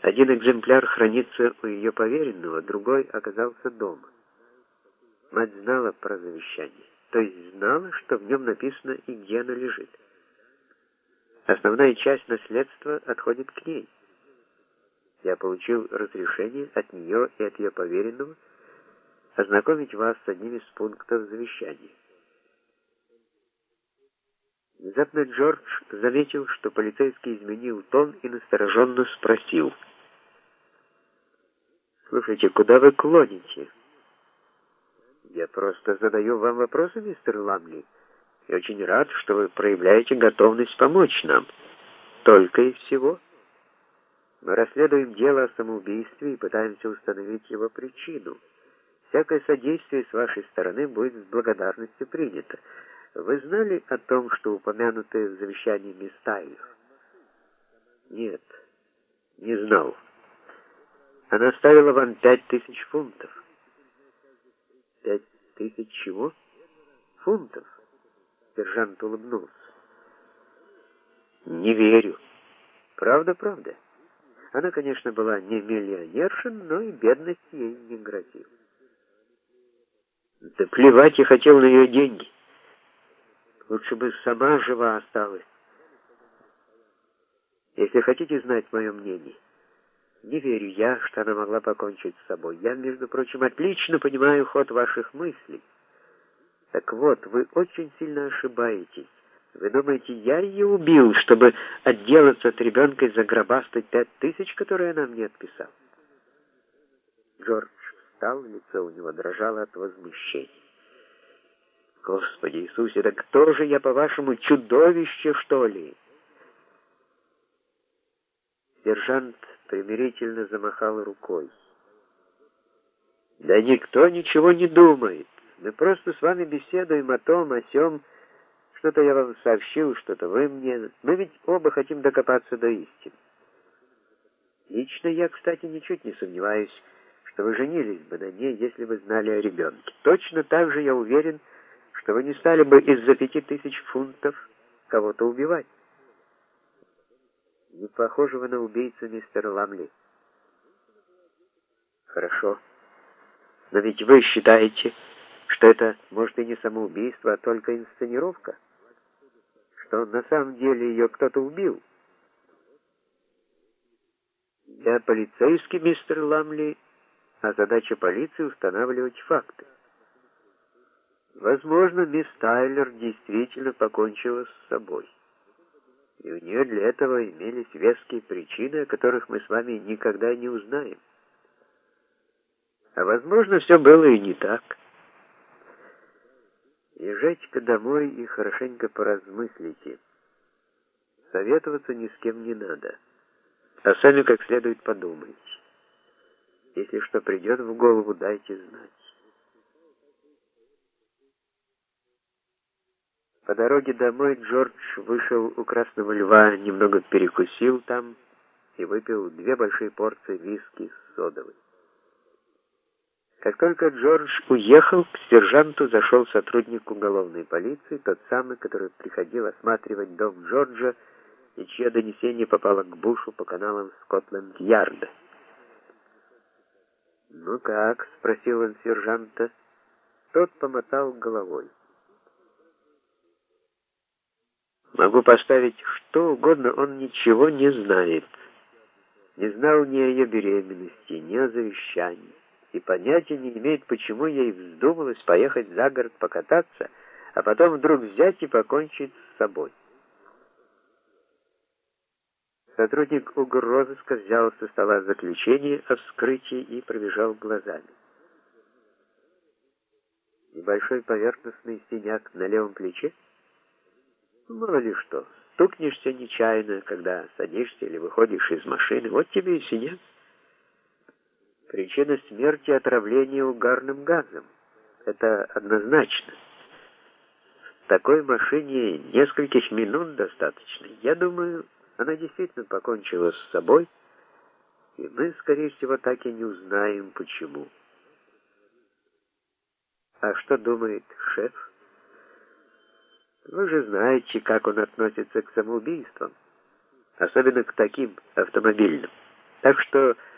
Один экземпляр хранится у ее поверенного, другой оказался дома. Мать знала про завещание, то есть знала, что в нем написано и где оно лежит. Основная часть наследства отходит к ней. Я получил разрешение от нее и от ее поверенного ознакомить вас с одним из пунктов завещания. Внезапно Джордж заметил, что полицейский изменил тон и настороженно спросил: «Слушайте, куда вы клоните?» «Я просто задаю вам вопросы, мистер Ламли, и очень рад, что вы проявляете готовность помочь нам. Только и всего. Мы расследуем дело о самоубийстве и пытаемся установить его причину. Всякое содействие с вашей стороны будет с благодарностью принято. Вы знали о том, что упомянутое в завещании мисс Тайлер?» «Нет, не знал. Она оставила вам 5000 фунтов». 5000 чего? Фунтов? Сержант улыбнулся. Не верю. Правда, правда. Она, конечно, была не миллионерша, но и бедность ей не грозила. Да плевать я хотел на ее деньги. Лучше бы сама жива осталась. Если хотите знать мое мнение, не верю я, что она могла покончить с собой. Я, между прочим, отлично понимаю ход ваших мыслей. Так вот, вы очень сильно ошибаетесь. Вы думаете, я ее убил, чтобы отделаться от ребенка и загробастать 5000, которые она мне отписала? Джордж встал, лицо у него дрожало от возмущения. Господи Иисусе, да кто же я, по-вашему, чудовище, что ли? Сержант примирительно замахал рукой. Да никто ничего не думает. Мы просто с вами беседуем о том, о сём. Что-то я вам сообщил, что-то вы мне. Мы ведь оба хотим докопаться до истины. Лично я, кстати, ничуть не сомневаюсь, что вы женились бы на ней, если бы знали о ребенке. Точно так же я уверен, что вы не стали бы из-за 5000 фунтов кого-то убивать. Не похожи вы на убийцу, мистер Ламли. Хорошо. Но ведь вы считаете, что это, может, и не самоубийство, а только инсценировка? Что на самом деле ее кто-то убил? Я полицейский, мистер Ламли, а задача полиции устанавливать факты. Возможно, мисс Тайлер действительно покончила с собой. И у нее для этого имелись веские причины, о которых мы с вами никогда не узнаем. А возможно, все было и не так. Езжайте-ка домой и хорошенько поразмыслите. Советоваться ни с кем не надо, а сами как следует подумайте. Если что придет в голову, дайте знать. По дороге домой Джордж вышел у Красного Льва, немного перекусил там и выпил 2 большие порции виски с содовой. Как только Джордж уехал, к сержанту зашел сотрудник уголовной полиции, тот самый, который приходил осматривать дом Джорджа и чье донесение попало к Бушу по каналам Скотланд-Ярда. «Ну как?» — спросил он сержанта. Тот помотал головой. «Могу поставить что угодно, он ничего не знает. Не знал ни о ее беременности, ни о завещании. И понятия не имеет, почему ей вздумалось поехать за город покататься, а потом вдруг взять и покончить с собой». Сотрудник угрозыска взял со стола заключение о вскрытии и пробежал глазами. Небольшой поверхностный синяк на левом плече? Мало ли что, стукнешься нечаянно, когда садишься или выходишь из машины, вот тебе и синяк. Причина смерти — отравление угарным газом. Это однозначно. В такой машине нескольких минут достаточно. Я думаю, она действительно покончила с собой, и мы, скорее всего, так и не узнаем, почему. А что думает шеф? Вы же знаете, как он относится к самоубийствам, особенно к таким автомобильным. Так что